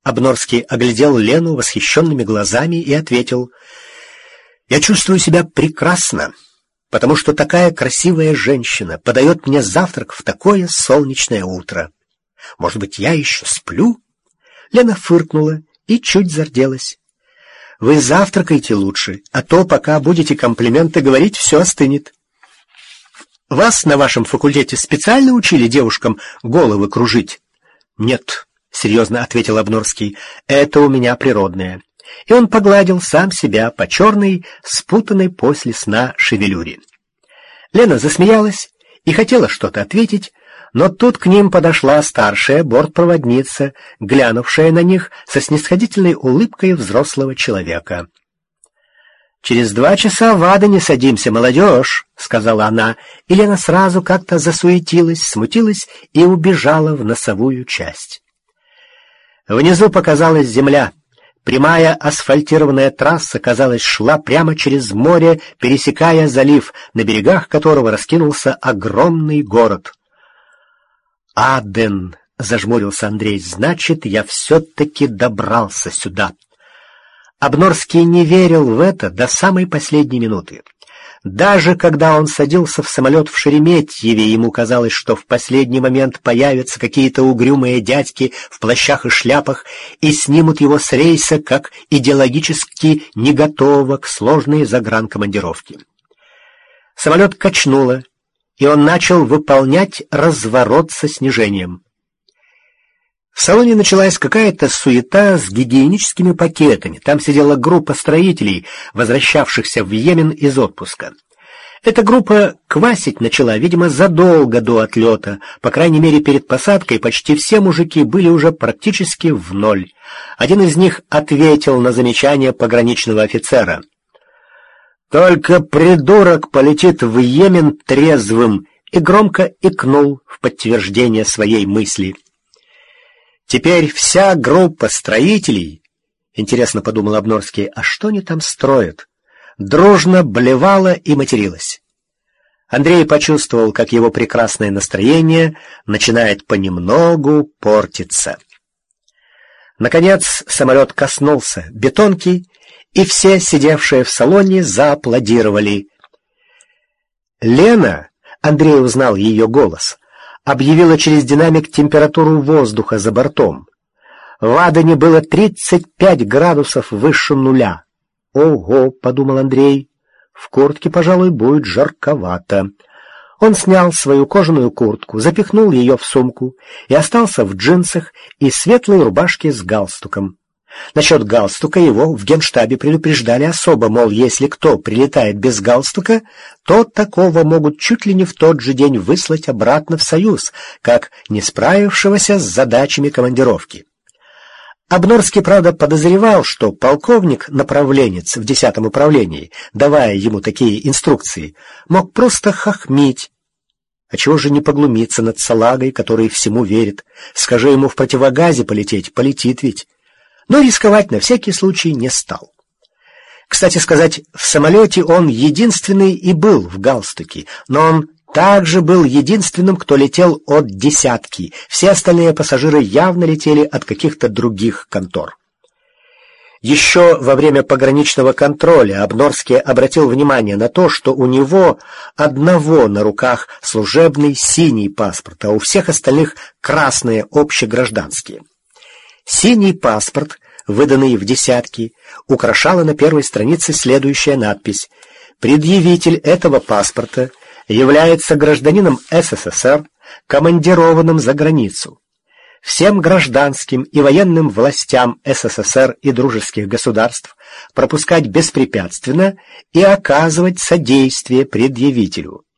Обнорский оглядел Лену восхищенными глазами и ответил: «Я чувствую себя прекрасно, потому что такая красивая женщина подает мне завтрак в такое солнечное утро. Может быть, я еще сплю?» Лена фыркнула и чуть зарделась. «Вы завтракайте лучше, а то, пока будете комплименты говорить, все остынет. Вас на вашем факультете специально учили девушкам головы кружить?» «Нет», — серьезно ответил Обнорский, — «это у меня природное». И он погладил сам себя по черной, спутанной после сна шевелюре. Лена засмеялась и хотела что-то ответить, но тут к ним подошла старшая бортпроводница, глянувшая на них со снисходительной улыбкой взрослого человека. «Через 2 часа в Адане садимся, молодежь», — сказала она, и Лена сразу как-то засуетилась, смутилась и убежала в носовую часть. Внизу показалась земля. Прямая асфальтированная трасса, казалось, шла прямо через море, пересекая залив, на берегах которого раскинулся огромный город. «Аден», — зажмурился Андрей, — «значит, я все-таки добрался сюда». Обнорский не верил в это до самой последней минуты. Даже когда он садился в самолет в Шереметьеве, ему казалось, что в последний момент появятся какие-то угрюмые дядьки в плащах и шляпах и снимут его с рейса, как идеологически не готово к сложной загранкомандировке. Самолет качнуло, и он начал выполнять разворот со снижением. В салоне началась какая-то суета с гигиеническими пакетами. Там сидела группа строителей, возвращавшихся в Йемен из отпуска. Эта группа квасить начала, видимо, задолго до отлета. По крайней мере, перед посадкой почти все мужики были уже практически в ноль. Один из них ответил на замечание пограничного офицера: «Только придурок полетит в Йемен трезвым», и громко икнул в подтверждение своей мысли. Теперь вся группа строителей, интересно подумал Обнорский, а что они там строят, дружно блевала и материлась. Андрей почувствовал, как его прекрасное настроение начинает понемногу портиться. Наконец самолет коснулся бетонки, и все, сидевшие в салоне, зааплодировали. Лена, Андрей узнал ее голос, объявила через динамик температуру воздуха за бортом. В Адане было 35 градусов выше нуля. «Ого», — подумал Андрей, — «в куртке, пожалуй, будет жарковато». Он снял свою кожаную куртку, запихнул ее в сумку и остался в джинсах и светлой рубашке с галстуком. Насчет галстука его в генштабе предупреждали особо, мол, если кто прилетает без галстука, то такого могут чуть ли не в тот же день выслать обратно в Союз, как не справившегося с задачами командировки. Обнорский, правда, подозревал, что полковник-направленец в 10-м управлении, давая ему такие инструкции, мог просто хохмить. А чего же не поглумиться над салагой, который всему верит? Скажи ему в противогазе полететь, полетит ведь. Но рисковать на всякий случай не стал. Кстати сказать, в самолете он единственный и был в галстуке, но он также был единственным, кто летел от десятки. Все остальные пассажиры явно летели от каких-то других контор. Еще во время пограничного контроля Обнорский обратил внимание на то, что у него одного на руках служебный синий паспорт, а у всех остальных красные общегражданские. Синий паспорт, выданный в десятки, украшала на первой странице следующая надпись: «Предъявитель этого паспорта является гражданином СССР, командированным за границу. Всем гражданским и военным властям СССР и дружеских государств пропускать беспрепятственно и оказывать содействие предъявителю.